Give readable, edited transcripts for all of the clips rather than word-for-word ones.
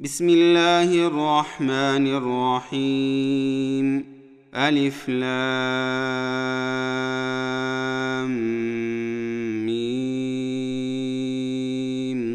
بسم الله الرحمن الرحيم. ألف لام ميم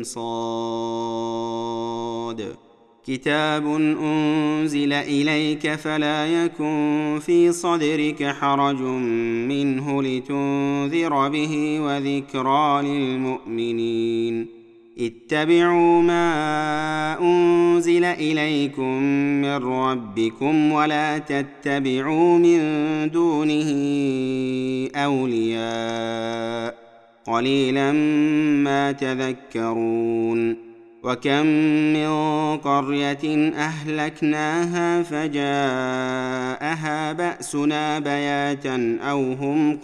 صاد. كتاب أنزل إليك فلا يكن في صدرك حرج منه لتنذر به وذكرى للمؤمنين. اتبعوا ما أنزل إليكم من ربكم ولا تتبعوا من دونه أولياء قليلا ما تذكرون. وكم من قرية أهلكناها فجاءها بأسنا بياتا أو هم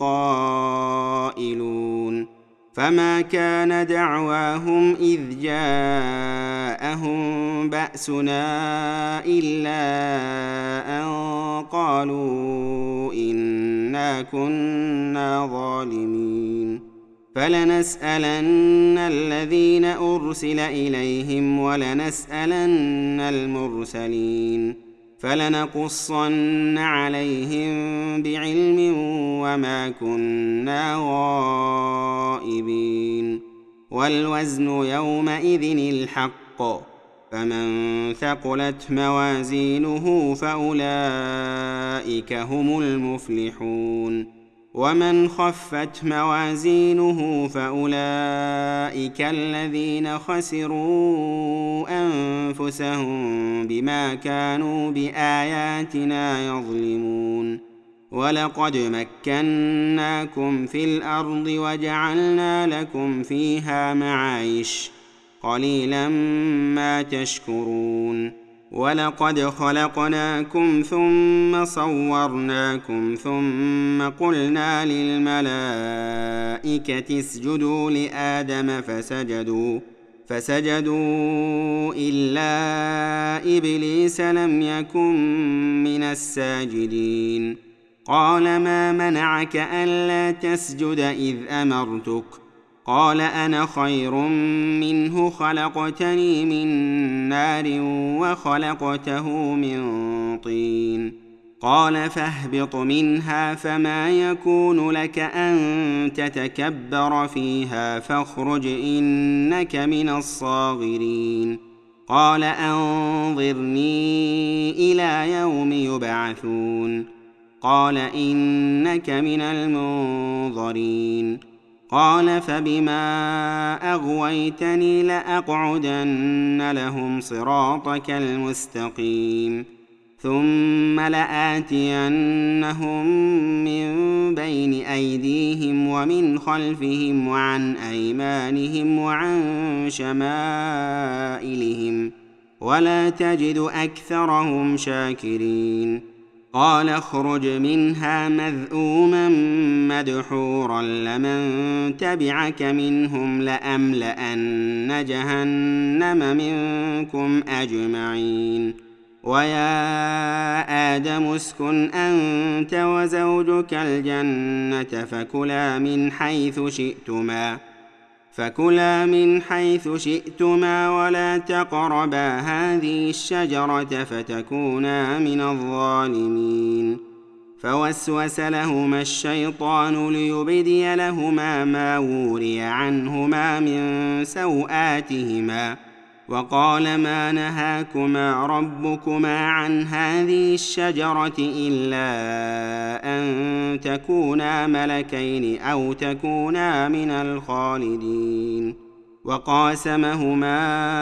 قائلون. فما كان دعواهم إذ جاءهم بأسنا إلا أن قالوا إنا كنا ظالمين. فلنسألن الذين أرسل إليهم ولنسألن المرسلين. فلنقصن عليهم بعلم وما كنا غائبين. والوزن يومئذ الحق. فمن ثقلت موازينه فأولئك هم المفلحون. ومن خفت موازينه فأولئك الذين خسروا أنفسهم بما كانوا بآياتنا يظلمون. ولقد مكناكم في الأرض وجعلنا لكم فيها معايش قليلا ما تشكرون. ولقد خلقناكم ثم صورناكم ثم قلنا للملائكة اسجدوا لآدم فسجدوا إلا إبليس لم يكن من الساجدين. قال ما منعك ألا تسجد إذ أمرتك؟ قال أنا خير منه خلقتني من نار وخلقته من طين. قال فاهبط منها فما يكون لك أن تتكبر فيها فاخرج إنك من الصاغرين. قال أنظرني إلى يوم يبعثون. قال إنك من المنظرين. قال فبما أغويتني لأقعدن لهم صراطك المستقيم ثم لآتينهم من بين أيديهم ومن خلفهم وعن أيمانهم وعن شمائلهم ولا تجد أكثرهم شاكرين. قال اخرج منها مذءوما مدحورا لمن تبعك منهم لأملأن جهنم منكم أجمعين. ويا آدم اسكن أنت وزوجك الجنة فكلا من حيث شئتما ولا تقربا هذه الشجرة فتكونا من الظالمين. فوسوس لهما الشيطان ليبدي لهما ما وري عنهما من سوآتهما وقال ما نهاكما ربكما عن هذه الشجرة إلا أن تكونا ملكين أو تكونا من الخالدين. وقاسمهما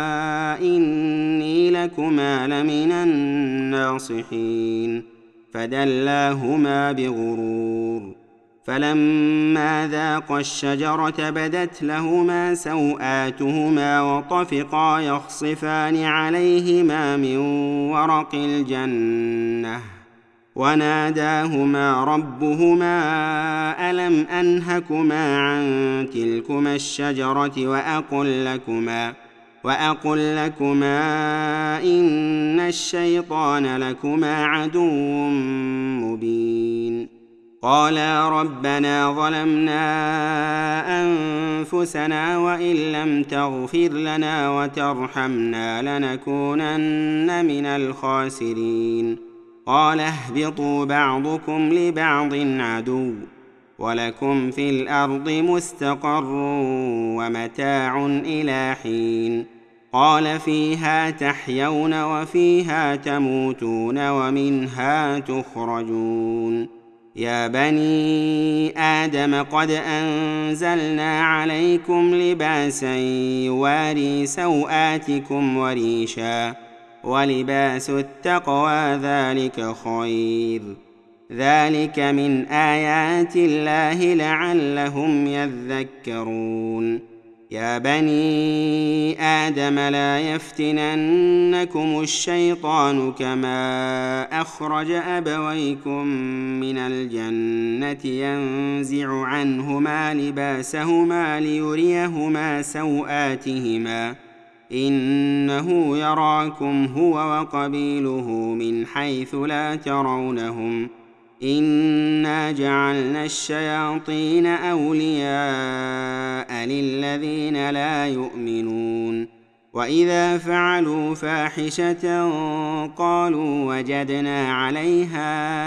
إني لكما لمن الناصحين. فدلاهما بغرور. فلما ذاقا الشجرة بدت لهما سوآتهما وطفقا يخصفان عليهما من ورق الجنة وناداهما ربهما ألم أنهكما عن تلكما الشجرة وأقل لكما إن الشيطان لكما عدو مبين. قالا ربنا ظلمنا أنفسنا وإن لم تغفر لنا وترحمنا لنكونن من الخاسرين. قال اهبطوا بعضكم لبعض عدو ولكم في الأرض مستقر ومتاع إلى حين. قال فيها تحيون وفيها تموتون ومنها تخرجون. يا بني آدم قد أنزلنا عليكم لباسا يواري سوآتكم وريشا ولباس التقوى ذلك خير. ذلك من آيات الله لعلهم يذكرون. يا بني آدم لا يفتننكم الشيطان كما أخرج أبويكم من الجنة ينزع عنهما لباسهما ليريهما سوآتهما إنه يراكم هو وقبيله من حيث لا ترونهم إنا جعلنا الشياطين أولياء للذين لا يؤمنون. وإذا فعلوا فاحشة قالوا وجدنا عليها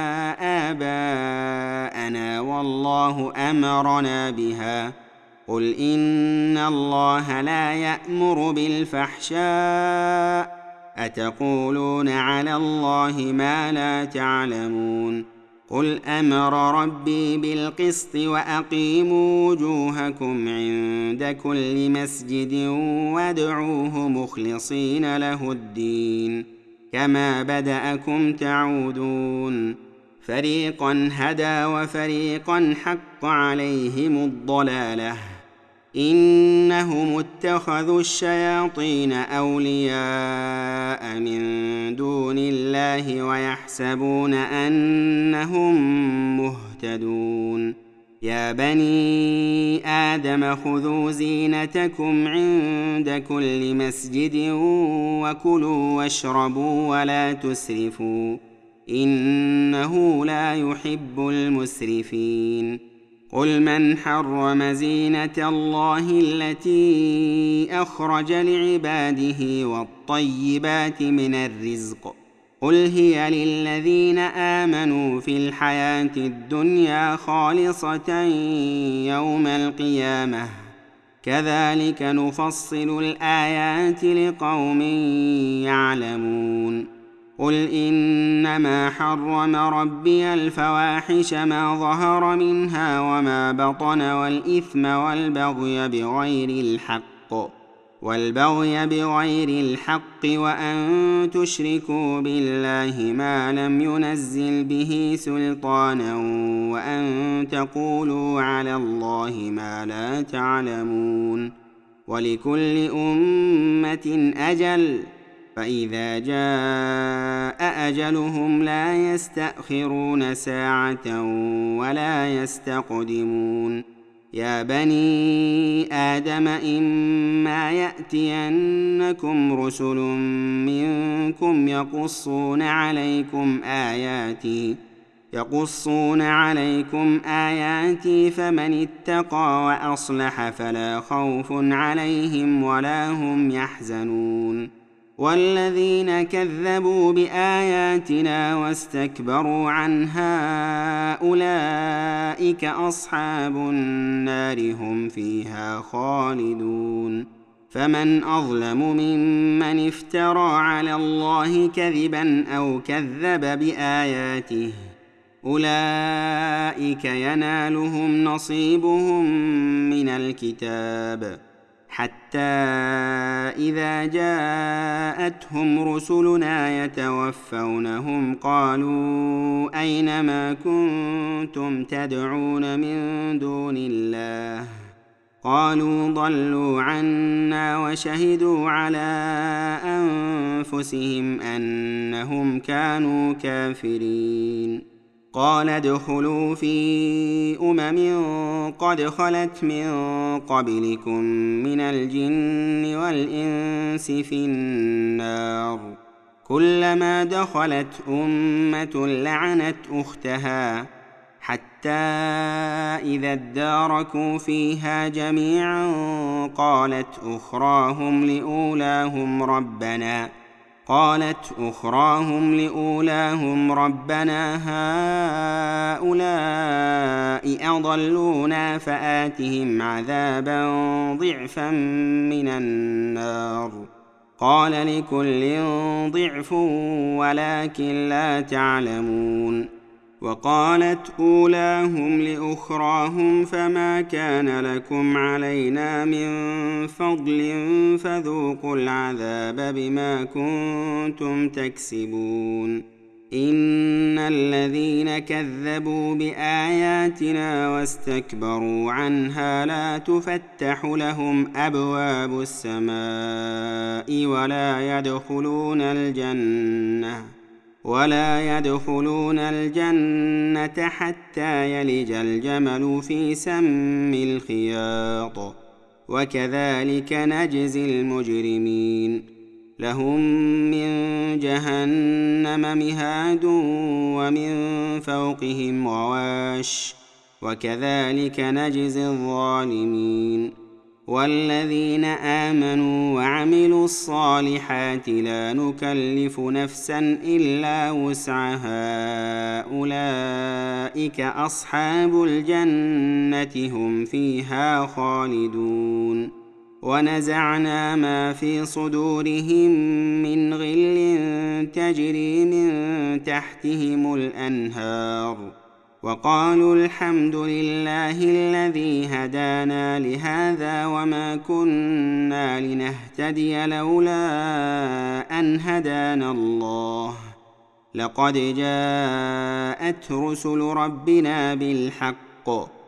آباءنا والله أمرنا بها. قل إن الله لا يأمر بالفحشاء أتقولون على الله ما لا تعلمون. قل أمر ربي بالقسط وأقيموا وجوهكم عند كل مسجد وادعوه مخلصين له الدين كما بدأكم تعودون. فريقا هدى وفريقا حق عليهم الضلالة إنهم اتخذوا الشياطين أولياء من دون الله ويحسبون أنهم مهتدون. يا بني آدم خذوا زينتكم عند كل مسجد وكلوا واشربوا ولا تسرفوا إنه لا يحب المسرفين. قل من حرم زينة الله التي أخرج لعباده والطيبات من الرزق قل هي للذين آمنوا في الحياة الدنيا خالصة يوم القيامة كذلك نفصل الآيات لقوم يعلمون. قل إنما حرم ربي الفواحش ما ظهر منها وما بطن والإثم والبغي بغير الحق وأن تشركوا بالله ما لم ينزل به سلطانا وأن تقولوا على الله ما لا تعلمون. ولكل أمة أجل فإذا جاء أجلهم لا يستأخرون ساعة ولا يستقدمون. يا بني آدم إما يأتينكم رسل منكم يقصون عليكم آياتي فمن اتقى وأصلح فلا خوف عليهم ولا هم يحزنون. والذين كذبوا بآياتنا واستكبروا عنها أولئك أصحاب النار هم فيها خالدون. فمن أظلم ممن افترى على الله كذبا أو كذب بآياته أولئك ينالهم نصيبهم من الكتاب حتى إذا جاءتهم رسلنا يتوفونهم قالوا أين ما كنتم تدعون من دون الله قالوا ضلوا عنا وشهدوا على أنفسهم أنهم كانوا كافرين. قال ادخلوا في قد خلت من قبلكم من الجن والإنس في النار كلما دخلت أمة لعنت أختها حتى حتى إذا اداركوا فيها جميعا قالت أخراهم لأولاهم ربنا هؤلاء أضلونا فآتهم عذابا ضعفا من النار قال لكل ضعف ولكن لا تعلمون. وقالت أولاهم لأخراهم فما كان لكم علينا من فضل فذوقوا العذاب بما كنتم تكسبون. إن الذين كذبوا بآياتنا واستكبروا عنها لا تفتح لهم أبواب السماء ولا يدخلون الجنة حتى يلج الجمل في سم الخياط وكذلك نجزي المجرمين. لهم من جهنم مهاد ومن فوقهم غواش وكذلك نجزي الظالمين. والذين آمنوا وعملوا الصالحات لا نكلف نفسا إلا وسعها أولئك أصحاب الجنة هم فيها خالدون. ونزعنا ما في صدورهم من غل تجري من تحتهم الأنهار وقالوا الحمد لله الذي هدانا لهذا وما كنا لنهتدي لولا أن هدانا الله لقد جاءت رسل ربنا بالحق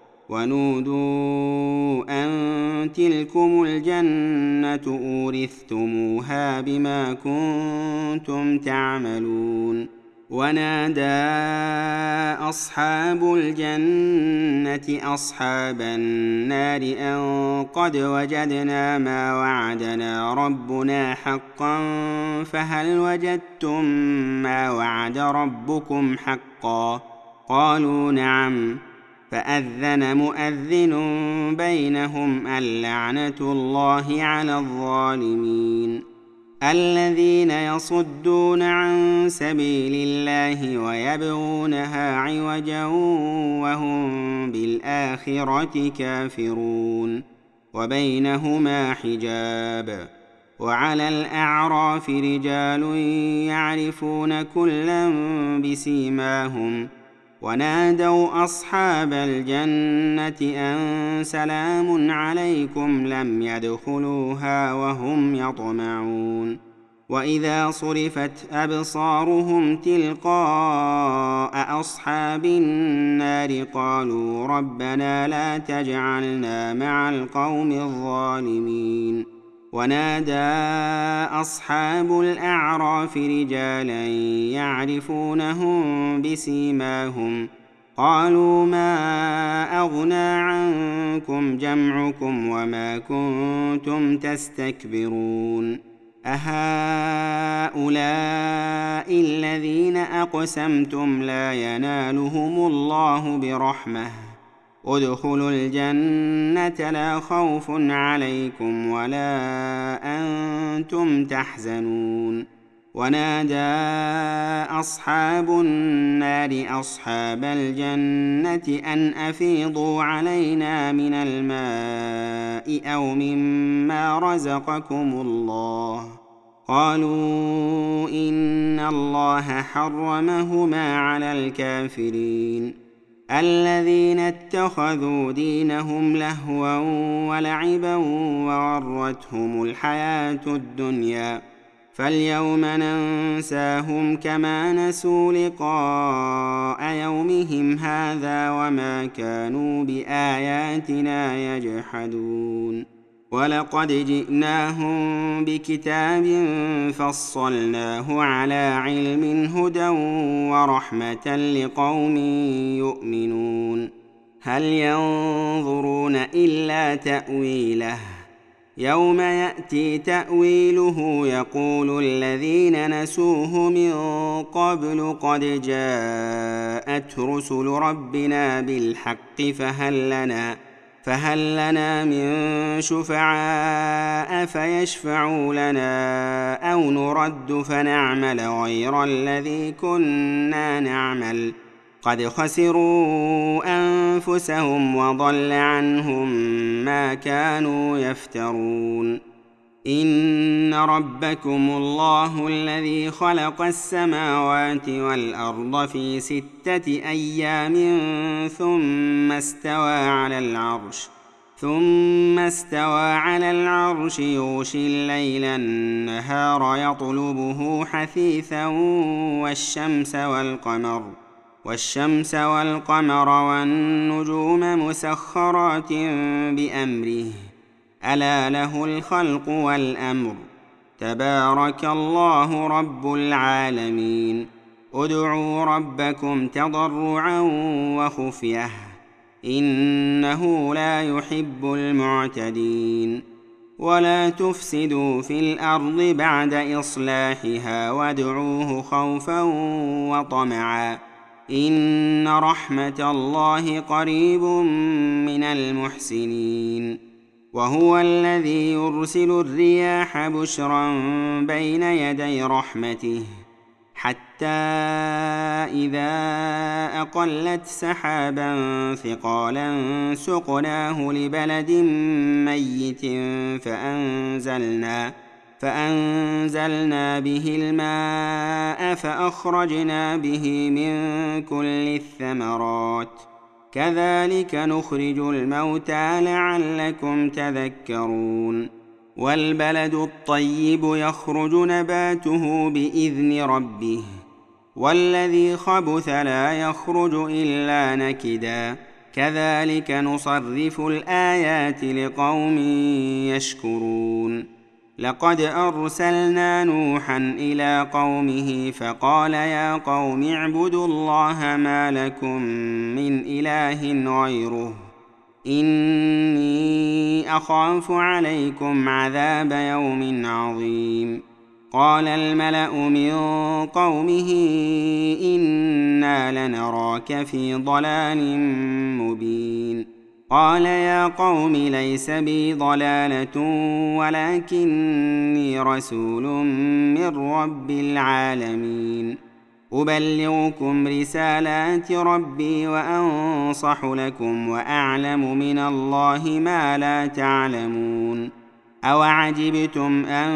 ونودوا أن تلكم الجنة أورثتموها بما كنتم تعملون. ونادى أصحاب الجنة أصحاب النار أن قد وجدنا ما وعدنا ربنا حقا فهل وجدتم ما وعد ربكم حقا قالوا نعم فأذن مؤذن بينهم اللعنة الله على الظالمين. الذين يصدون عن سبيل الله ويبغونها عوجا وهم بالآخرة كافرون وبينهما حجاب. وعلى الأعراف رجال يعرفون كلا بسيماهم ونادوا أصحاب الجنة أن سلام عليكم لم يدخلوها وهم يطمعون. وإذا صرفت أبصارهم تلقاء أصحاب النار قالوا ربنا لا تجعلنا مع القوم الظالمين. ونادى أصحاب الأعراف رجالا يعرفونهم بسيماهم قالوا ما أغنى عنكم جمعكم وما كنتم تستكبرون أهؤلاء الذين أقسمتم لا ينالهم الله برحمة ادخلوا الجنة لا خوف عليكم ولا أنتم تحزنون. ونادى أصحاب النار أصحاب الجنة أن أفيضوا علينا من الماء أو مما رزقكم الله قالوا إن الله حرمهما على الكافرين. الذين اتخذوا دينهم لهوا ولعبا وغرتهم الحياة الدنيا فاليوم ننساهم كما نسوا لقاء يومهم هذا وما كانوا بآياتنا يجحدون. ولقد جئناهم بكتاب فصلناه على علم هدى ورحمة لقوم يؤمنون. هل ينظرون إلا تأويله يوم يأتي تأويله يقول الذين نسوه من قبل قد جاءت رسل ربنا بالحق فهل لنا من شفعاء فيشفعوا لنا أو نرد فنعمل غير الذي كنا نعمل قد خسروا أنفسهم وضل عنهم ما كانوا يفترون. إن ربكم الله الذي خلق السماوات والأرض في 6 أيام ثم استوى على العرش يغشي الليل النهار يطلبه حثيثا والشمس والقمر والنجوم مسخرات بأمره ألا له الخلق والأمر تبارك الله رب العالمين. ادعوا ربكم تضرعا وخفية إنه لا يحب المعتدين. ولا تفسدوا في الأرض بعد إصلاحها وادعوه خوفا وطمعا إن رحمة الله قريب من المحسنين. وهو الذي يرسل الرياح بشرا بين يدي رحمته حتى إذا أقلت سحابا ثقالا سقناه لبلد ميت فأنزلنا به الماء فأخرجنا به من كل الثمرات كذلك نخرج الموتى لعلكم تذكرون. والبلد الطيب يخرج نباته بإذن ربه والذي خبث لا يخرج إلا نكدا كذلك نصرف الآيات لقوم يشكرون. لقد أرسلنا نوحا إلى قومه فقال يا قوم اعبدوا الله ما لكم من إله غيره إني أخاف عليكم عذاب يوم عظيم. قال الملأ من قومه إنا لنراك في ضلال مبين. قال يا قوم ليس بي ضلالة ولكني رسول من رب العالمين أبلغكم رسالات ربي وأنصح لكم وأعلم من الله ما لا تعلمون. أوعجبتم أن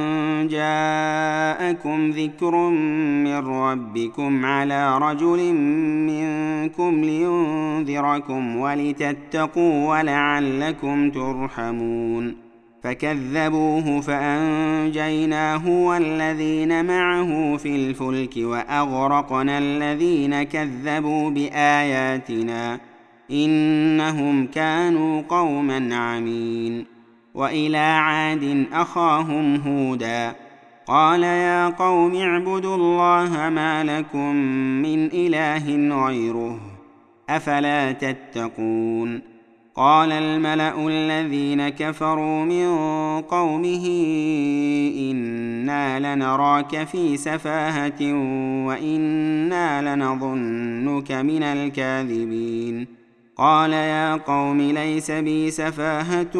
جاءكم ذكر من ربكم على رجل منكم لينذركم ولتتقوا ولعلكم ترحمون. فكذبوه فأنجيناه والذين معه في الفلك وأغرقنا الذين كذبوا بآياتنا إنهم كانوا قوما عمين. وإلى عاد أخاهم هودا قال يا قوم اعبدوا الله ما لكم من إله غيره أفلا تتقون. قال الملأ الذين كفروا من قومه إنا لنراك في سفاهة وإنا لنظنك من الكاذبين. قال يا قوم ليس بي سفاهة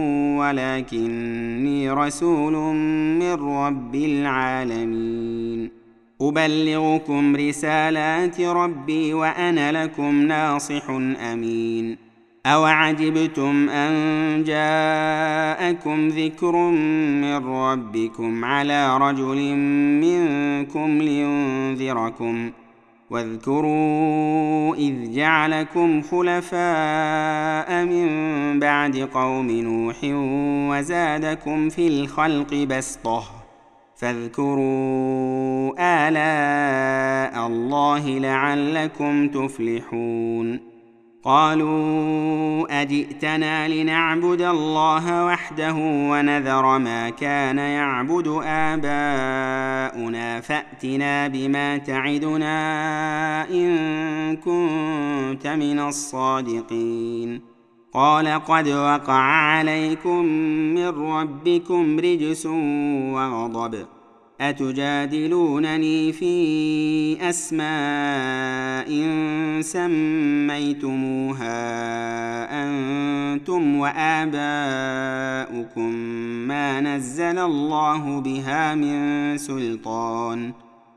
ولكني رسول من رب العالمين أبلغكم رسالات ربي وأنا لكم ناصح أمين. أوعجبتم أن جاءكم ذكر من ربكم على رجل منكم لينذركم واذكروا إذ جعلكم خلفاء من بعد قوم نوح وزادكم في الخلق بسطة فاذكروا آلاء الله لعلكم تفلحون. قالوا أجئتنا لنعبد الله وحده ونذر ما كان يعبد آباؤنا فأتنا بما تعدنا إن كنت من الصادقين. قال قد وقع عليكم من ربكم رجس وغضب أتجادلونني في أسماء سميتموها أنتم وآباؤكم ما نزل الله بها من سلطان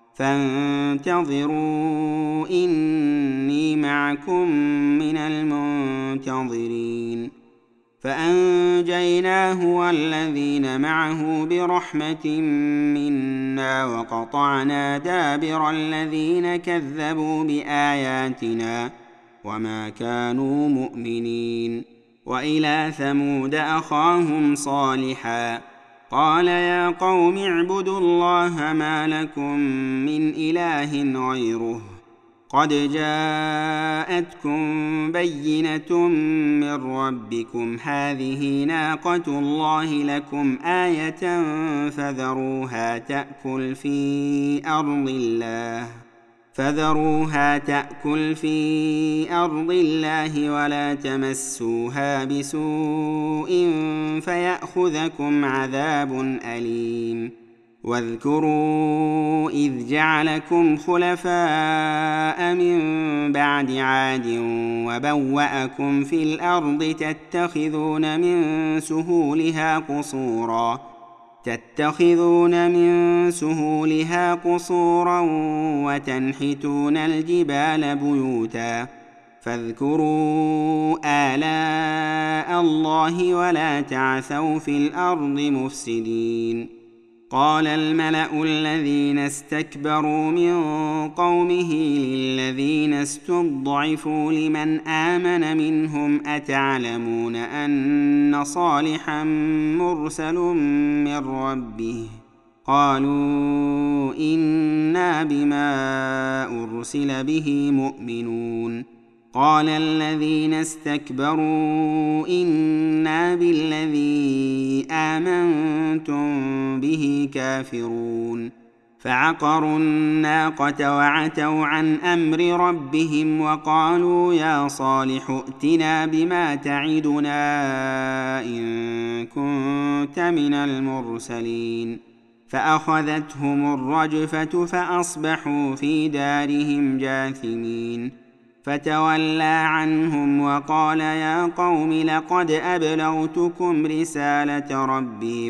فانتظروا إني معكم من المنتظرين فأنجيناه والذين معه برحمة منا وقطعنا دابر الذين كذبوا بآياتنا وما كانوا مؤمنين وإلى ثمود أخاهم صالحا قال يا قوم اعبدوا الله ما لكم من إله غيره قد جاءتكم بينة من ربكم هذه ناقة الله لكم آية فذروها تأكل في أرض الله ولا تمسوها بسوء فيأخذكم عذاب أليم واذكروا إذ جعلكم خلفاء من بعد عاد وبوأكم في الأرض تتخذون من سهولها قصورا وتنحتون الجبال بيوتا فاذكروا آلاء الله ولا تعثوا في الأرض مفسدين قال الملأ الذين استكبروا من قومه للذين استضعفوا لمن آمن منهم أتعلمون أن صالحا مرسل من ربه قالوا إنا بما أرسل به مؤمنون قال الذين استكبروا إنا بالذي آمنتم به كافرون فعقروا الناقة وعتوا عن أمر ربهم وقالوا يا صالح ائتنا بما تعدنا إن كنت من المرسلين فأخذتهم الرجفة فأصبحوا في دارهم جاثمين فتولى عنهم وقال يا قوم لقد أبلغتكم رسالة ربي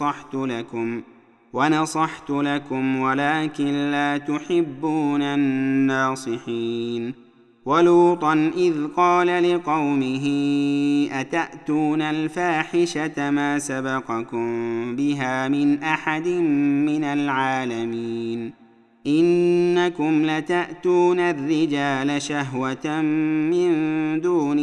ونصحت لكم ولكن لا تحبون الناصحين ولوطا إذ قال لقومه أتأتون الفاحشة ما سبقكم بها من أحد من العالمين إنكم لتأتون الرجال شهوة من دون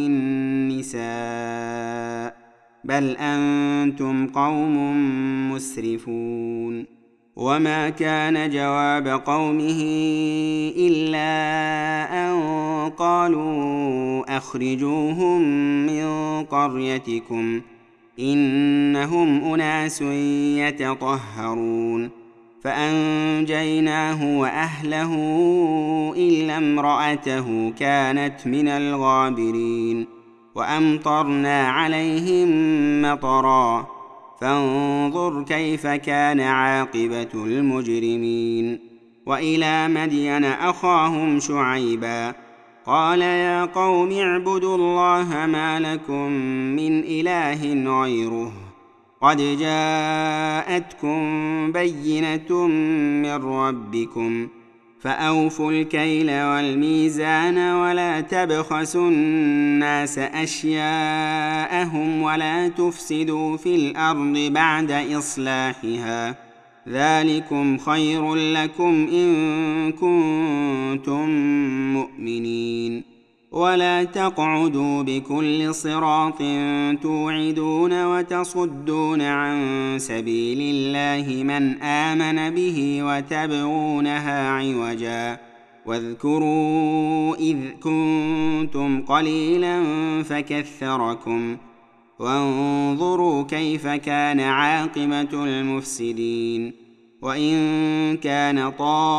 النساء بل أنتم قوم مسرفون وما كان جواب قومه إلا أن قالوا أخرجوهم من قريتكم إنهم أناس يتطهرون فأنجيناه وأهله إلا امرأته كانت من الغابرين وأمطرنا عليهم مطرا فانظر كيف كان عاقبة المجرمين وإلى مدين أخاهم شعيبا قال يا قوم اعبدوا الله ما لكم من إله غيره قد جاءتكم بينة من ربكم فأوفوا الكيل والميزان ولا تبخسوا الناس أشياءهم ولا تفسدوا في الأرض بعد إصلاحها ذلكم خير لكم إن كنتم مؤمنين ولا تقعدوا بكل صراط توعدون وتصدون عن سبيل الله من آمن به وتبغونها عوجا واذكروا إذ كنتم قليلا فكثركم وانظروا كيف كان عاقبة المفسدين وإن كان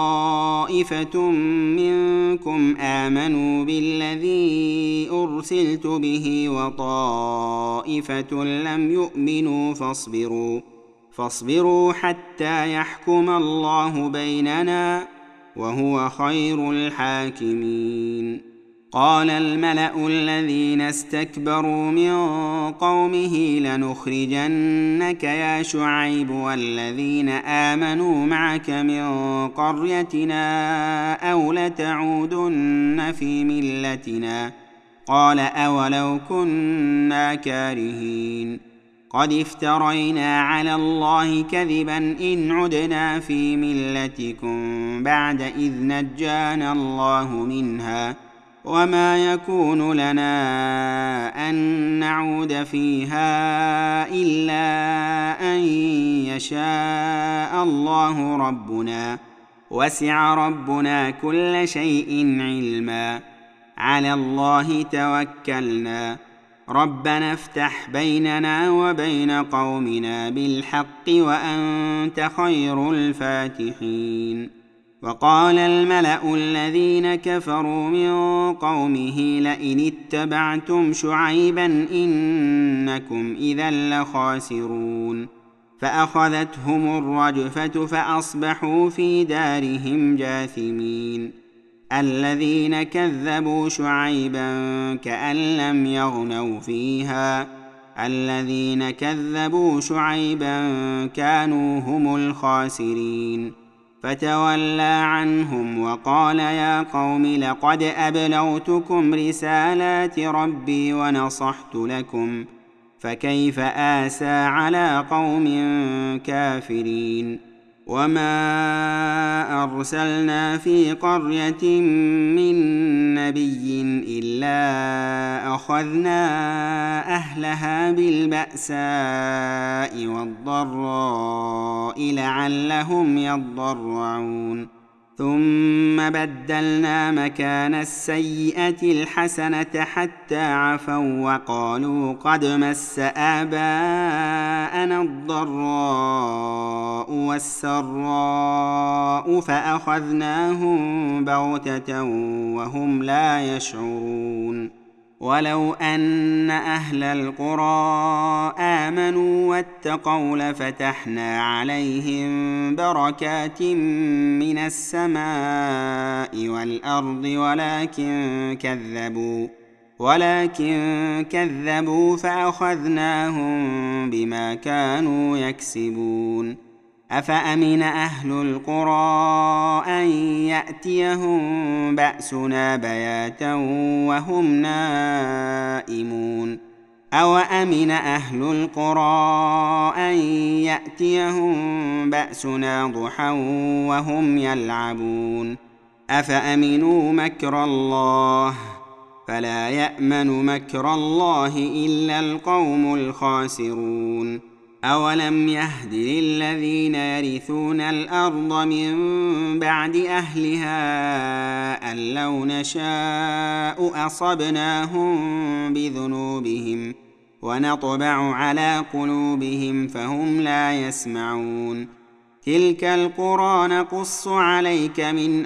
طائفة منكم آمنوا بالذي أرسلت به وطائفة لم يؤمنوا فاصبروا حتى يحكم الله بيننا وهو خير الحاكمين. قال الملأ الذين استكبروا من قومه لنخرجنك يا شعيب والذين آمنوا معك من قريتنا أو لتعودن في ملتنا. قال أولو كنا كارهين قد افترينا على الله كذبا إن عدنا في ملتكم بعد إذ نجانا الله منها وما يكون لنا أن نعود فيها إلا أن يشاء الله ربنا وسع ربنا كل شيء علما على الله توكلنا ربنا افتح بيننا وبين قومنا بالحق وأنت خير الفاتحين. وقال الملأ الذين كفروا من قومه لئن اتبعتم شعيبا إنكم إذا لخاسرون. فأخذتهم الرجفة فأصبحوا في دارهم جاثمين. الذين كذبوا شعيبا كأن لم يغنوا فيها الذين كذبوا شعيبا كانوا هم الخاسرين. فتولى عنهم وقال يا قوم لقد أبلغتكم رسالات ربي ونصحت لكم فكيف آسى على قوم كافرين. وما أرسلنا في قرية من نبي إلا أخذنا أهلها بالبأساء والضراء لعلهم يضرعون. ثم بدلنا مكان السيئة الحسنة حتى عفوا وقالوا قد مس آباءنا الضراء والسراء فأخذناهم بغتة وهم لا يشعرون. ولو أن أهل القرى آمنوا واتقوا لفتحنا عليهم بركات من السماء والأرض ولكن كذبوا فأخذناهم بما كانوا يكسبون. أفأمن أهل القرى أن يأتيهم بأسنا بياتا وهم نائمون أو أمن أهل القرى أن يأتيهم بأسنا ضحى وهم يلعبون. أفأمنوا مكر الله فلا يأمن مكر الله إلا القوم الخاسرون. أولم يهد للذين يرثون الأرض من بعد أهلها أن لو نشاء أصبناهم بذنوبهم ونطبع على قلوبهم فهم لا يسمعون. تلك القرى نقص عليك من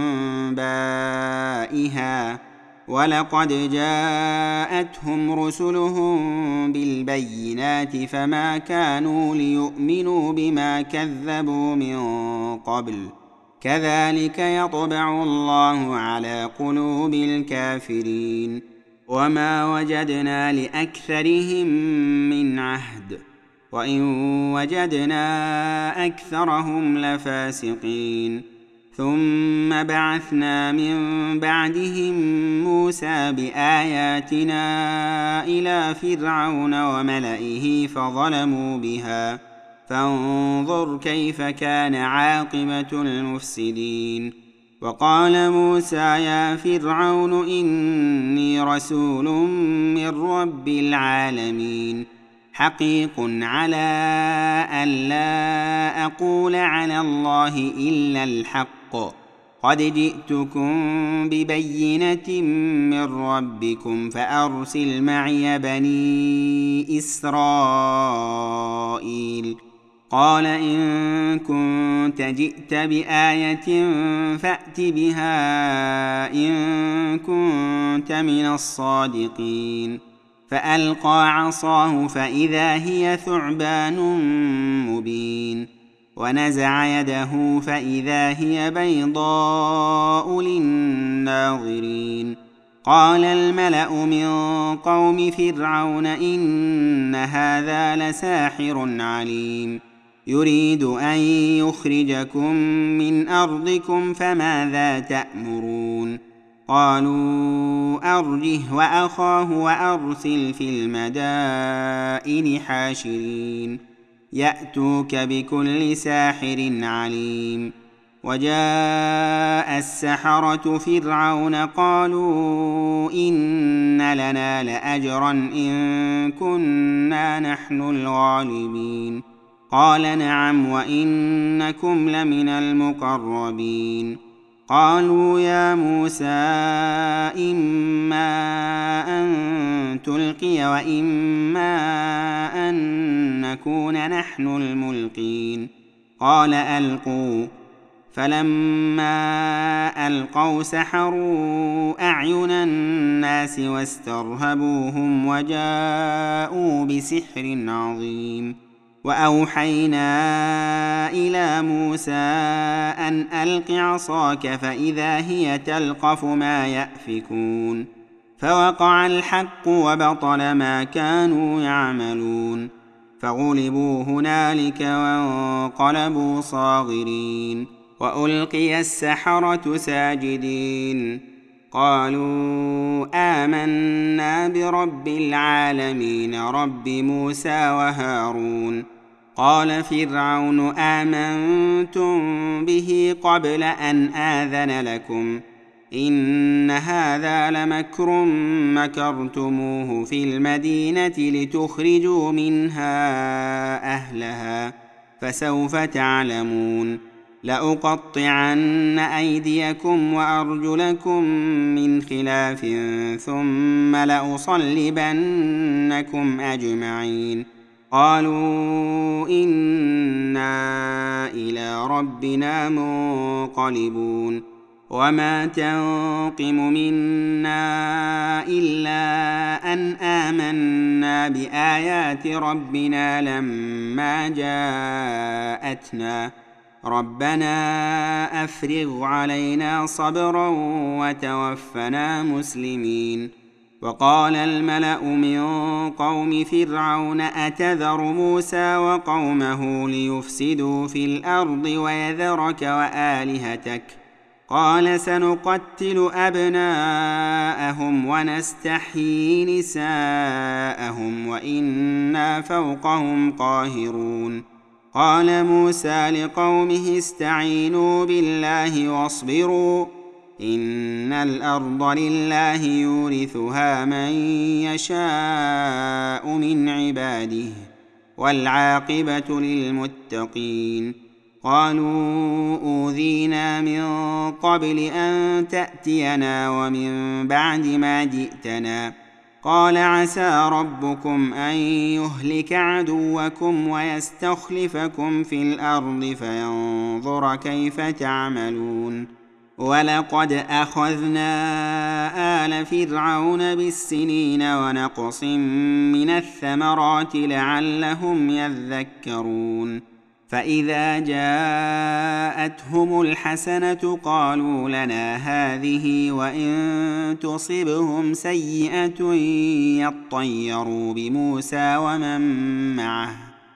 أنبائها ولقد جاءتهم رسلهم بالبينات فما كانوا ليؤمنوا بما كذبوا من قبل كذلك يطبع الله على قلوب الكافرين. وما وجدنا لأكثرهم من عهد وإن وجدنا أكثرهم لفاسقين. ثم بعثنا من بعدهم موسى بآياتنا إلى فرعون وملئه فظلموا بها فانظر كيف كان عاقبة المفسدين. وقال موسى يا فرعون إني رسول من رب العالمين حقيق على أن لا أقول على الله إلا الحق قد جئتكم ببينة من ربكم فأرسل معي بني إسرائيل قال إن كنت جئت بآية فأت بها إن كنت من الصادقين. فألقى عصاه فإذا هي ثعبان مبين، ونزع يده فإذا هي بيضاء للناظرين. قال الملأ من قوم فرعون إن هذا لساحر عليم، يريد أن يخرجكم من أرضكم فماذا تأمرون؟ قالوا أرجه وأخاه وأرسل في المدائن حاشرين يأتوك بكل ساحر عليم. وجاء السحرة فرعون قالوا إن لنا لأجرا إن كنا نحن الغالبين. قال نعم وإنكم لمن المقربين. قالوا يا موسى إما أن تلقي وإما أن نكون نحن الملقين. قال ألقوا. فلما ألقوا سحروا أعين الناس واسترهبوهم وجاءوا بسحر عظيم. وأوحينا إلى موسى أن ألق عصاك فإذا هي تلقف ما يأفكون. فوقع الحق وبطل ما كانوا يعملون، فغلبوا هنالك وانقلبوا صاغرين. وألقي السحرة ساجدين قالوا آمنا برب العالمين رب موسى وهارون. قال فرعون آمنتم به قبل أن آذن لكم إن هذا لمكر مكرتموه في المدينة لتخرجوا منها أهلها فسوف تعلمون. لأقطعن أيديكم وأرجلكم من خلاف ثم لأصلبنكم أجمعين. قالوا إنا إلى ربنا منقلبون. وما تنقم منا إلا أن آمنا بآيات ربنا لما جاءتنا ربنا أفرغ علينا صبرا وتوفنا مسلمين. وقال الملأ من قوم فرعون أتذر موسى وقومه ليفسدوا في الأرض ويذرك وآلهتك؟ قال سنقتل أبناءهم ونستحيي نساءهم وإنا فوقهم قاهرون. قال موسى لقومه استعينوا بالله واصبروا إن الأرض لله يورثها من يشاء من عباده والعاقبة للمتقين. قالوا أوذينا من قبل أن تأتينا ومن بعد ما جئتنا. قال عسى ربكم أن يهلك عدوكم ويستخلفكم في الأرض فينظر كيف تعملون. ولقد أخذنا آل فرعون بالسنين ونقص من الثمرات لعلهم يذكرون. فإذا جاءتهم الحسنة قالوا لنا هذه وإن تصبهم سيئة يطيروا بموسى ومن معه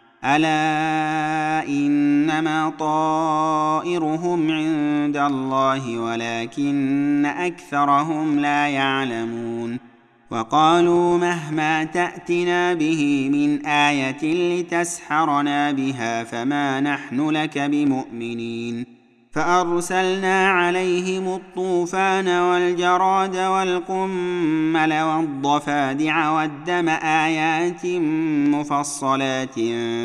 ألا إنما طائرهم عند الله ولكن أكثرهم لا يعلمون. وقالوا مهما تأتنا به من آية لتسحرنا بها فما نحن لك بمؤمنين. فأرسلنا عليهم الطوفان والجراد والقمل والضفادع والدم آيات مفصلات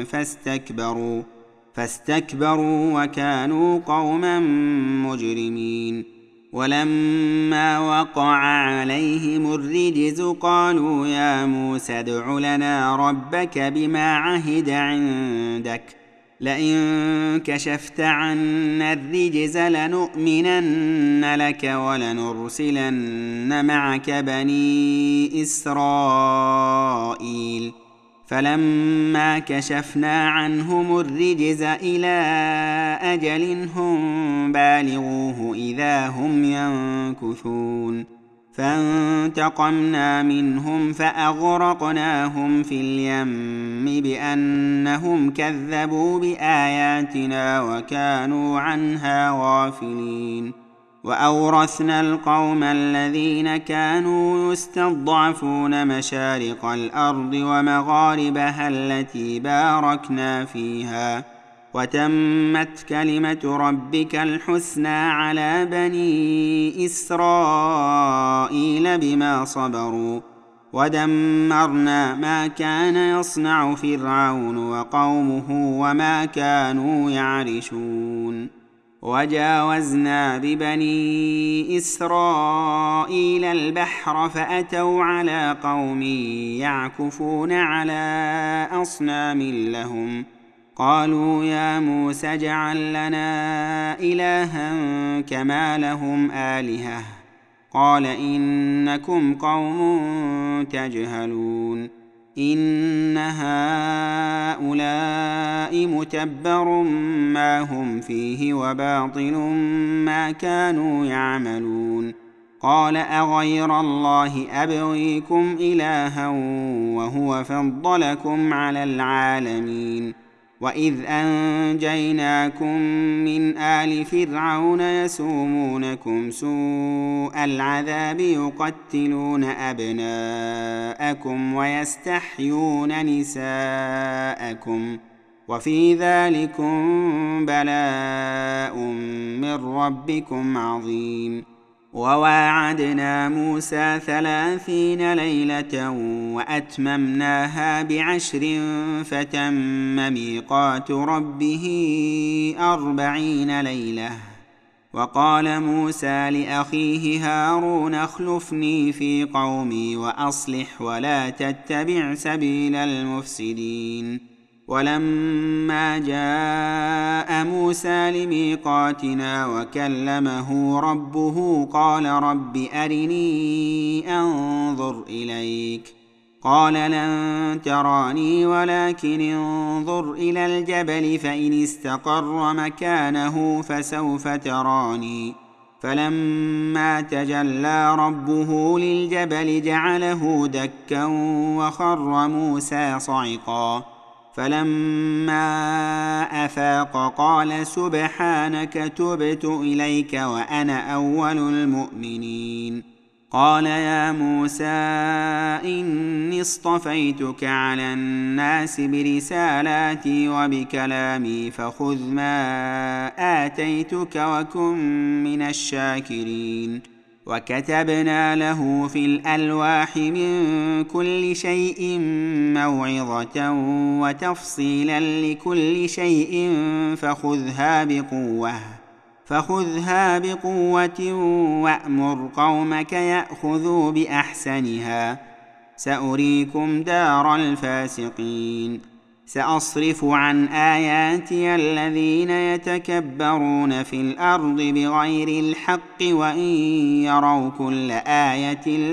فاستكبروا وكانوا قوما مجرمين. ولما وقع عليهم الرجز قالوا يا موسى ادع لنا ربك بما عهد عندك لئن كشفت عنا الرجز لنؤمنن لك ولنرسلن معك بني إسرائيل. فلما كشفنا عنهم الرجز إلى أجل هم بالغوه إذا هم ينكثون فانتقمنا منهم فأغرقناهم في اليم بأنهم كذبوا بآياتنا وكانوا عنها غافلين. وأورثنا القوم الذين كانوا يستضعفون مشارق الأرض ومغاربها التي باركنا فيها وتمت كلمة ربك الحسنى على بني إسرائيل بما صبروا ودمرنا ما كان يصنع فرعون وقومه وما كانوا يعرشون. وجاوزنا ببني إسرائيل البحر فأتوا على قوم يعكفون على أصنام لهم قالوا يا موسى اجعل لنا إلها كما لهم آلهة قال إنكم قوم تجهلون إن هؤلاء متبر ما هم فيه وباطل ما كانوا يعملون قال أغير الله أبغيكم إلها وهو فضلكم على العالمين وإذ أنجيناكم من آل فرعون يسومونكم سوء العذاب يقتلون أبناءكم ويستحيون نساءكم وفي ذلكم بلاء من ربكم عظيم. وواعدنا موسى 30 ليلة وأتممناها ب10 فتم ميقات ربه 40 ليلة. وقال موسى لأخيه هارون اخلفني في قومي وأصلح ولا تتبع سبيل المفسدين. ولما جاء موسى لميقاتنا وكلمه ربه قال رب أرني أنظر إليك قال لن تراني ولكن انظر إلى الجبل فإن استقر مكانه فسوف تراني. فلما تجلى ربه للجبل جعله دكا وخر موسى صعقا فلما أفاق قال سبحانك تبت إليك وأنا أول المؤمنين. قال يا موسى إني اصطفيتك على الناس برسالاتي وبكلامي فخذ ما آتيتك وكن من الشاكرين. وكتبنا له في الألواح من كل شيء موعظة وتفصيلا لكل شيء فخذها بقوة وأمر قومك يأخذوا بأحسنها سأريكم دار الفاسقين. سأصرف عن آياتي الذين يتكبرون في الأرض بغير الحق وإن يروا كل آية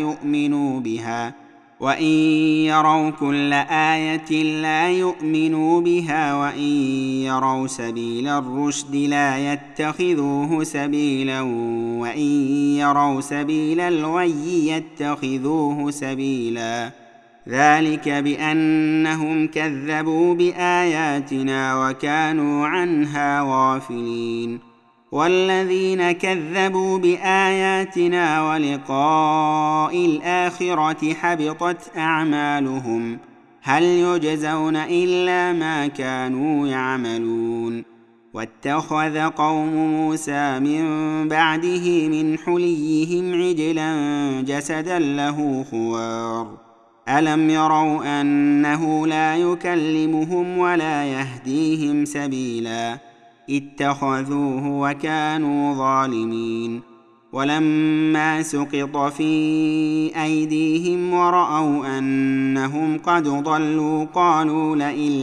لا يؤمنوا بها وإن يروا سبيل الرشد لا يتخذوه سبيلا وإن يروا سبيل الغي يتخذوه سبيلا ذلك بأنهم كذبوا بآياتنا وكانوا عنها غافلين. والذين كذبوا بآياتنا ولقاء الآخرة حبطت أعمالهم هل يجزون إلا ما كانوا يعملون. واتخذ قوم موسى من بعده من حليهم عجلا جسدا له خوار ألم يروا أنه لا يكلمهم ولا يهديهم سبيلا اتخذوه وكانوا ظالمين. ولما سقط في أيديهم ورأوا أنهم قد ضلوا قالوا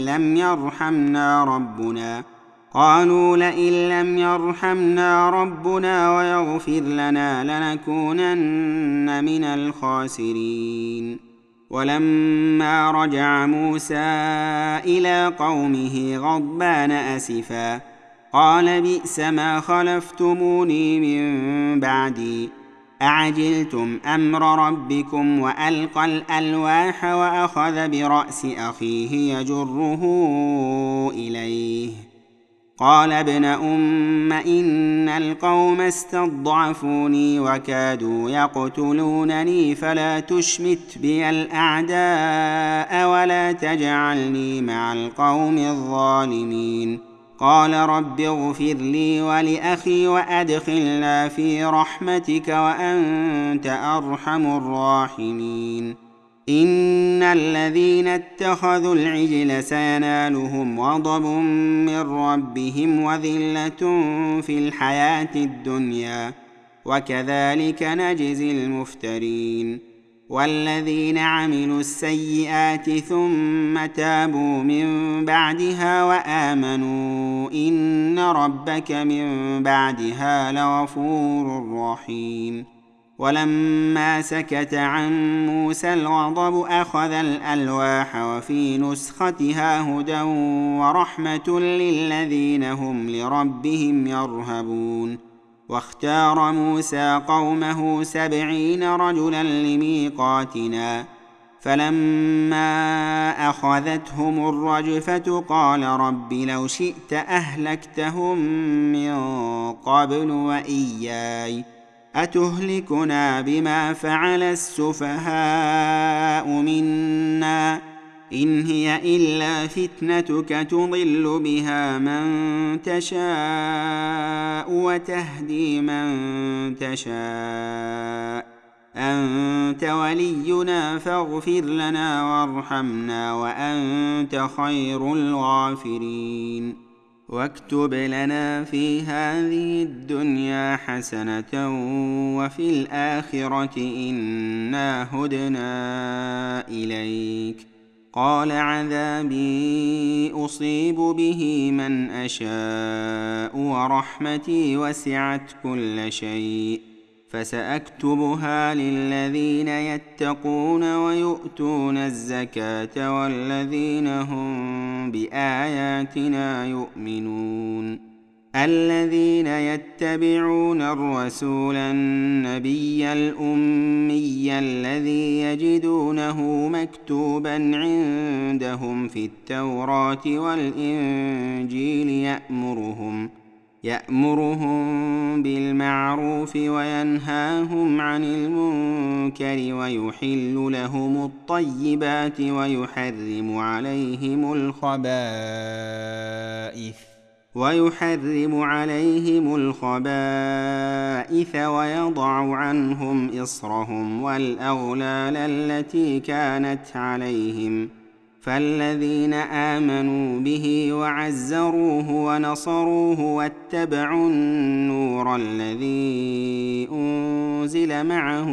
لئن لم يرحمنا ربنا ويغفر لنا لنكونن من الخاسرين. ولما رجع موسى إلى قومه غضبان أسفا قال بئس ما خلفتموني من بعدي أعجلتم أمر ربكم وألقى الألواح وأخذ برأس أخيه يجره إليه قال ابن أم إن القوم استضعفوني وكادوا يقتلونني فلا تشمت بي الأعداء ولا تجعلني مع القوم الظالمين. قال رب اغفر لي ولأخي وأدخلنا في رحمتك وأنت أرحم الراحمين. إن الذين اتخذوا العجل سينالهم غضب من ربهم وذلة في الحياة الدنيا وكذلك نجزي المفترين. والذين عملوا السيئات ثم تابوا من بعدها وآمنوا إن ربك من بعدها لغفور رحيم. ولما سكت عن موسى الغضب أخذ الألواح وفي نسختها هدى ورحمة للذين هم لربهم يرهبون. واختار موسى قومه 70 رجلا لميقاتنا فلما أخذتهم الرجفة قال رب لو شئت أهلكتهم من قبل وإياي أتهلكنا بما فعل السفهاء منا إن هي إلا فتنتك تضل بها من تشاء وتهدي من تشاء أنت ولينا فاغفر لنا وارحمنا وأنت خير الغافرين. واكتب لنا في هذه الدنيا حسنة وفي الآخرة إنا هدنا إليك. قال عذابي أصيب به من أشاء ورحمتي وسعت كل شيء فسأكتبها للذين يتقون ويؤتون الزكاة والذين هم بآياتنا يؤمنون. الذين يتبعون الرسول النبي الأمي الذي يجدونه مكتوبا عندهم في التوراة والإنجيل يأمرهم بالمعروف وينهاهم عن المنكر ويحل لهم الطيبات ويحرم عليهم الخبائث ويضع عنهم إصرهم والأغلال التي كانت عليهم. فالذين آمنوا به وعزروه ونصروه واتبعوا النور الذي أنزل معه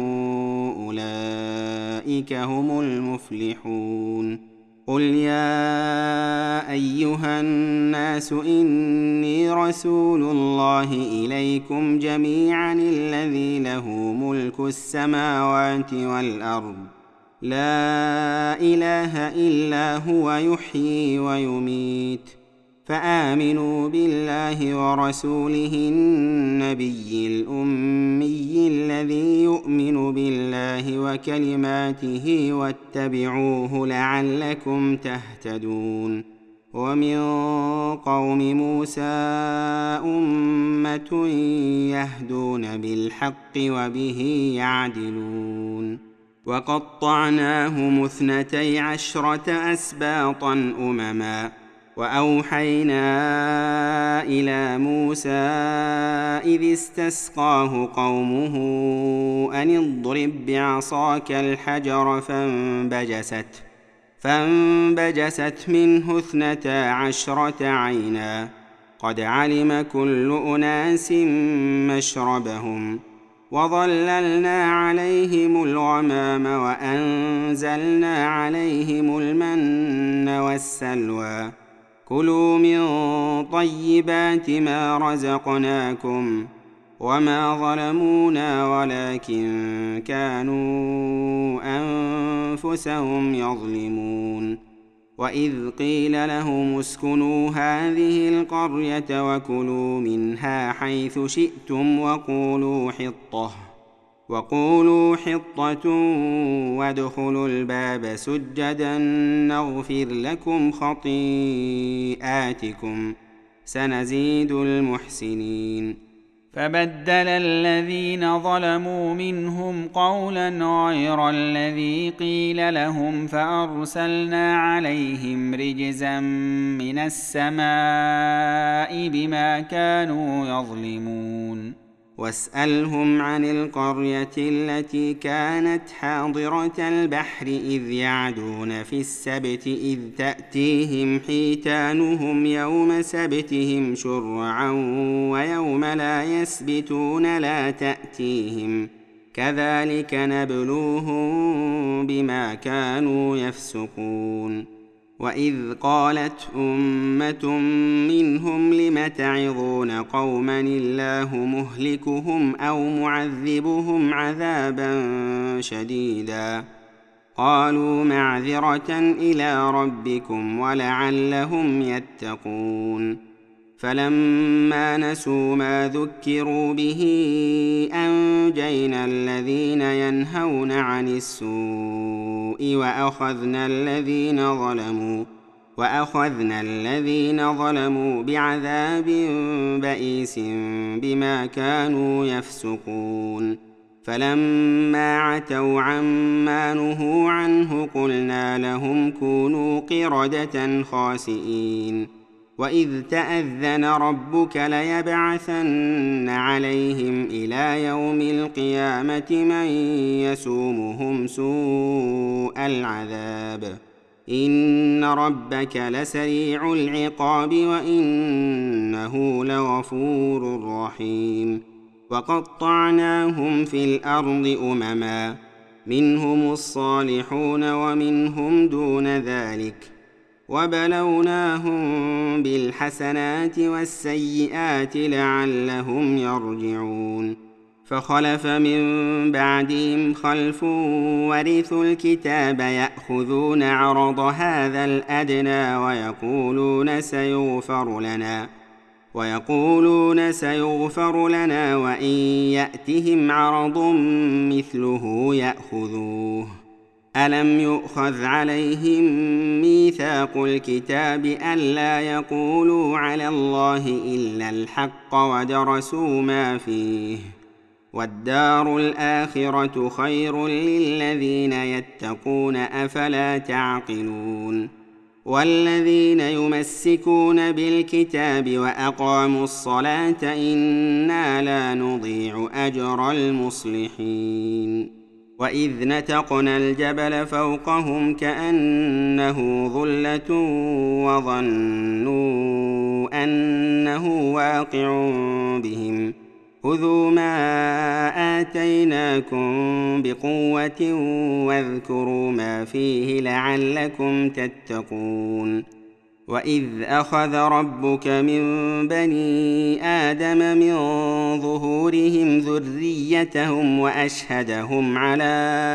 أولئك هم المفلحون. قل يا أيها الناس إني رسول الله إليكم جميعا الذي له ملك السماوات والأرض لا إله إلا هو يحيي ويميت. فآمنوا بالله ورسوله النبي الأمي الذي يؤمن بالله وكلماته واتبعوه لعلكم تهتدون. ومن قوم موسى أمة يهدون بالحق وبه يعدلون. وقطعناهم 12 أسباطا أمما وأوحينا إلى موسى إذ استسقاه قومه أن اضرب بعصاك الحجر فانبجست منه 12 عينا قد علم كل أناس مشربهم وظللنا عليهم الغمام وأنزلنا عليهم المن والسلوى كلوا من طيبات ما رزقناكم وما ظلمونا ولكن كانوا أنفسهم يظلمون وإذ قيل لهم اسكنوا هذه القرية وكلوا منها حيث شئتم وقولوا حطة وادخلوا الباب سجدا نغفر لكم خطيئاتكم سنزيد المحسنين فبدل الذين ظلموا منهم قولا غير الذي قيل لهم فأرسلنا عليهم رجزا من السماء بما كانوا يظلمون واسألهم عن القرية التي كانت حاضرة البحر إذ يعدون في السبت إذ تأتيهم حيتانهم يوم سبتهم شرعا ويوم لا يسبتون لا تأتيهم كذلك نبلوهم بما كانوا يفسقون وإذ قالت أمة منهم لم تعظون قوما الله مهلكهم أو معذبهم عذابا شديدا قالوا معذرة إلى ربكم ولعلهم يتقون فلما نسوا ما ذكروا به أنجينا الذين ينهون عن السوء وأخذنا الذين ظلموا بعذاب بئيس بما كانوا يفسقون فلما عتوا عما نهوا عنه قلنا لهم كونوا قردة خاسئين وإذ تأذن ربك ليبعثن عليهم إلى يوم القيامة من يسومهم سوء العذاب إن ربك لسريع العقاب وإنه لغفور رحيم وقطعناهم في الأرض أمما منهم الصالحون ومنهم دون ذلك وبلوناهم بالحسنات والسيئات لعلهم يرجعون فخلف من بعدهم خلف ورثوا الكتاب يأخذون عرض هذا الأدنى ويقولون سيغفر لنا وإن يأتهم عرض مثله يأخذوه ألم يؤخذ عليهم ميثاق الكتاب ألا يقولوا على الله إلا الحق ودرسوا ما فيه والدار الآخرة خير للذين يتقون أفلا تعقلون والذين يمسكون بالكتاب وأقاموا الصلاة إنا لا نضيع أجر المصلحين وإذ نتقنا الجبل فوقهم كأنه ظلة وظنوا أنه واقع بهم خذوا ما آتيناكم بقوة واذكروا ما فيه لعلكم تتقون وإذ أخذ ربك من بني آدم من ظهورهم ذريتهم وأشهدهم على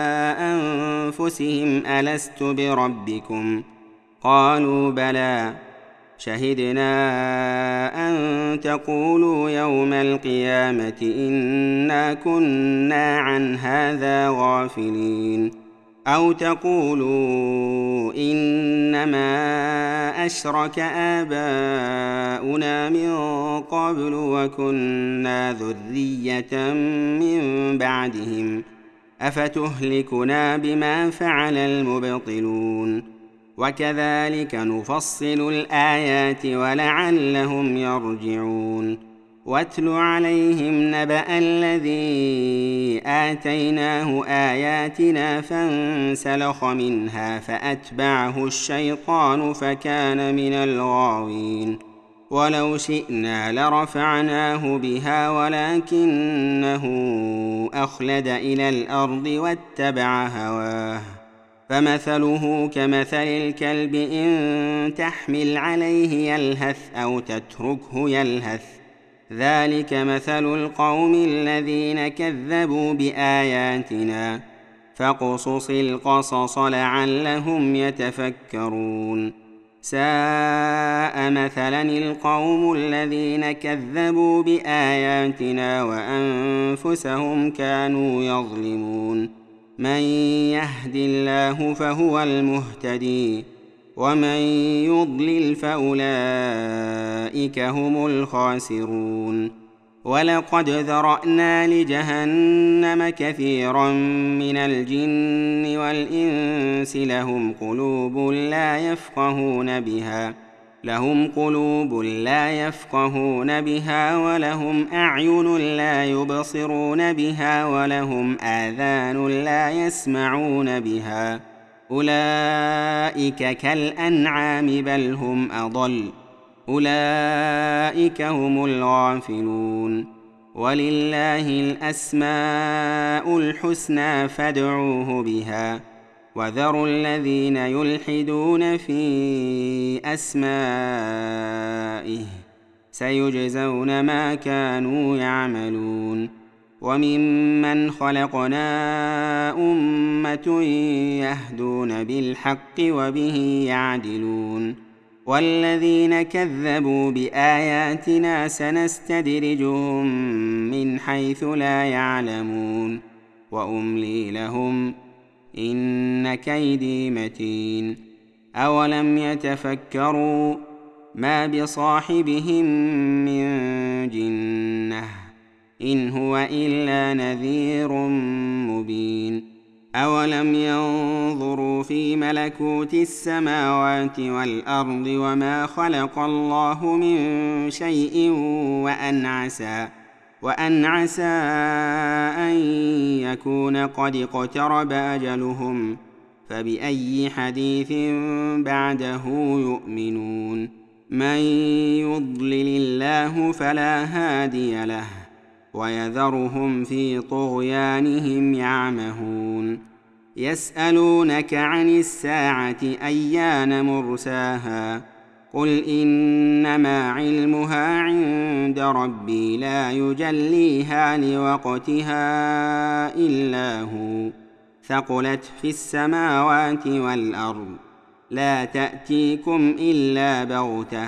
أنفسهم ألست بربكم قالوا بلى شهدنا أن تقولوا يوم القيامة إنا كنا عن هذا غافلين أو تقولوا إنما أشرك آباؤنا من قبل وكنا ذرية من بعدهم أفتهلكنا بما فعل المبطلون وكذلك نفصل الآيات ولعلهم يرجعون واتل عليهم نبأ الذي آتيناه آياتنا فانسلخ منها فأتبعه الشيطان فكان من الغاوين ولو شئنا لرفعناه بها ولكنه أخلد إلى الأرض واتبع هواه فمثله كمثل الكلب إن تحمل عليه يلهث أو تتركه يلهث ذلك مثل القوم الذين كذبوا بآياتنا فاقصص القصص لعلهم يتفكرون ساء مثلا القوم الذين كذبوا بآياتنا وأنفسهم كانوا يظلمون من يهد الله فهو المهتدي ومن يضلل فأولئك هم الخاسرون ولقد ذرأنا لجهنم كثيرا من الجن والإنس لهم قلوب لا يفقهون بها ولهم أعين لا يبصرون بها ولهم آذان لا يسمعون بها أولئك كالأنعام بل هم أضل أولئك هم الغافلون ولله الأسماء الحسنى فادعوه بها وذروا الذين يلحدون في أسمائه سيجزون ما كانوا يعملون وممن خلقنا أمة يهدون بالحق وبه يعدلون والذين كذبوا بآياتنا سنستدرجهم من حيث لا يعلمون وأملي لهم إن كيدي متين أولم يتفكروا ما بصاحبهم من جنة إن هو إلا نذير مبين أولم ينظروا في ملكوت السماوات والأرض وما خلق الله من شيء وأن عسى أن يكون قد اقترب أجلهم فبأي حديث بعده يؤمنون من يضلل الله فلا هادي له ويذرهم في طغيانهم يعمهون يسألونك عن الساعة أيان مرساها قل إنما علمها عند ربي لا يجليها لوقتها إلا هو ثقلت في السماوات والأرض لا تأتيكم إلا بغتة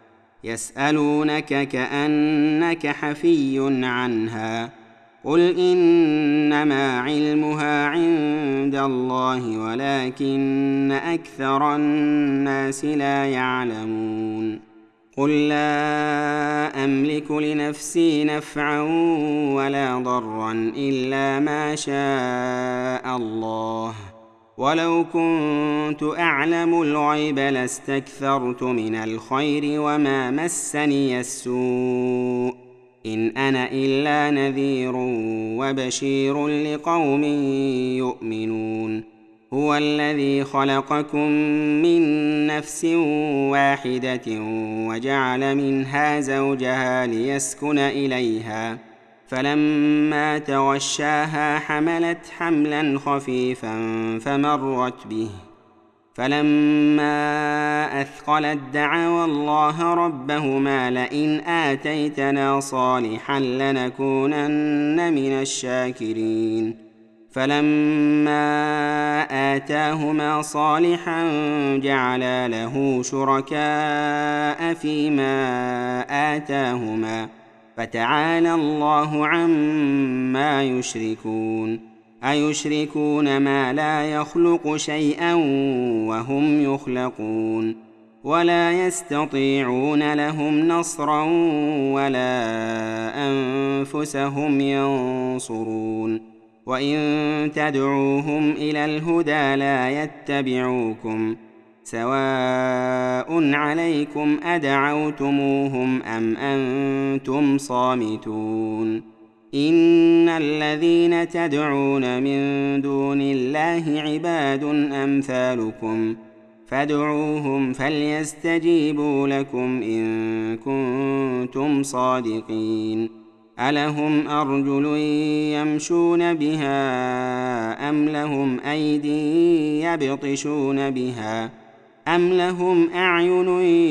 يسألونك كأنك حفي عنها قل إنما علمها عند الله ولكن أكثر الناس لا يعلمون قل لا أملك لنفسي نفعا ولا ضرا إلا ما شاء الله ولو كنت أعلم الغيب لاستكثرت من الخير وما مسني السوء إن أنا إلا نذير وبشير لقوم يؤمنون هو الذي خلقكم من نفس واحدة وجعل منها زوجها ليسكن إليها فلما تغشاها حملت حملا خفيفا فمرت به فلما أثقلت دعوا الله ربهما لئن آتيتنا صالحا لنكونن من الشاكرين فلما آتاهما صالحا جعلا له شركاء فيما آتاهما فتعالى الله عما يشركون أيشركون ما لا يخلق شيئا وهم يخلقون ولا يستطيعون لهم نصرا ولا أنفسهم ينصرون وإن تدعوهم إلى الهدى لا يتبعوكم سواء عليكم أدعوتموهم أم أنتم صامتون إن الذين تدعون من دون الله عباد أمثالكم فادعوهم فليستجيبوا لكم إن كنتم صادقين. ألهم أرجل يمشون بها أم لهم أيد يبطشون بها أم لهم أعين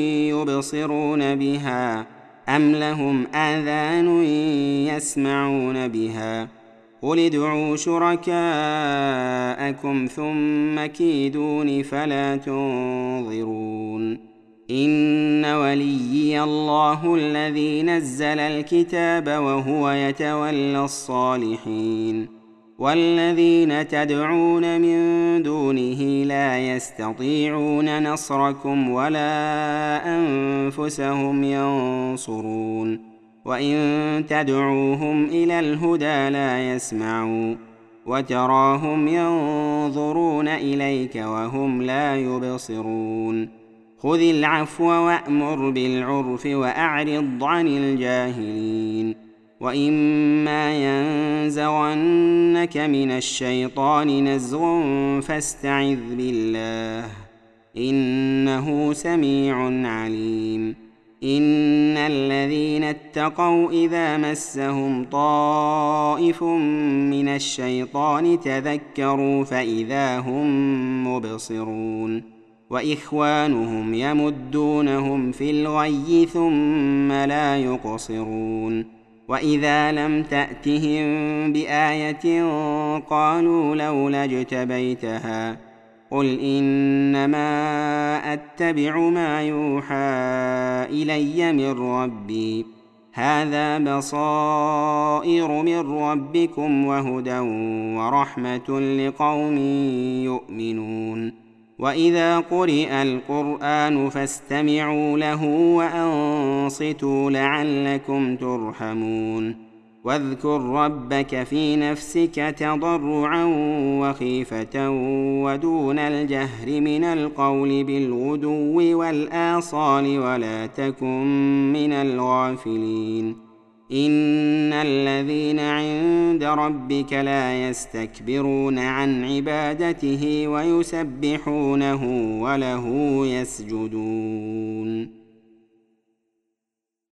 يبصرون بها أم لهم آذان يسمعون بها قل ادعوا شركاءكم ثم كيدون فلا تنظرون. إن وليي الله الذي نزل الكتاب وهو يتولى الصالحين. والذين تدعون من دونه لا يستطيعون نصركم ولا أنفسهم ينصرون. وإن تدعوهم إلى الهدى لا يسمعوا وتراهم ينظرون إليك وهم لا يبصرون. خذ العفو وأمر بالعرف وأعرض عن الجاهلين. وإما ينزغنك من الشيطان نزغ فاستعذ بالله إنه سميع عليم. إن الذين اتقوا إذا مسهم طائف من الشيطان تذكروا فإذا هم مبصرون. وإخوانهم يمدونهم في الغي ثم لا يقصرون. وإذا لم تأتهم بآية قالوا لولا اجتبيتها قل إنما أتبع ما يوحى إلي من ربي هذا بصائر من ربكم وهدى ورحمة لقوم يؤمنون. وإذا قرئ القرآن فاستمعوا له وأنصتوا لعلكم ترحمون. واذكر ربك في نفسك تضرعا وخيفة ودون الجهر من القول بالغدو والآصال ولا تكن من الغافلين. إن الذين عند ربك لا يستكبرون عن عبادته ويسبحونه وله يسجدون.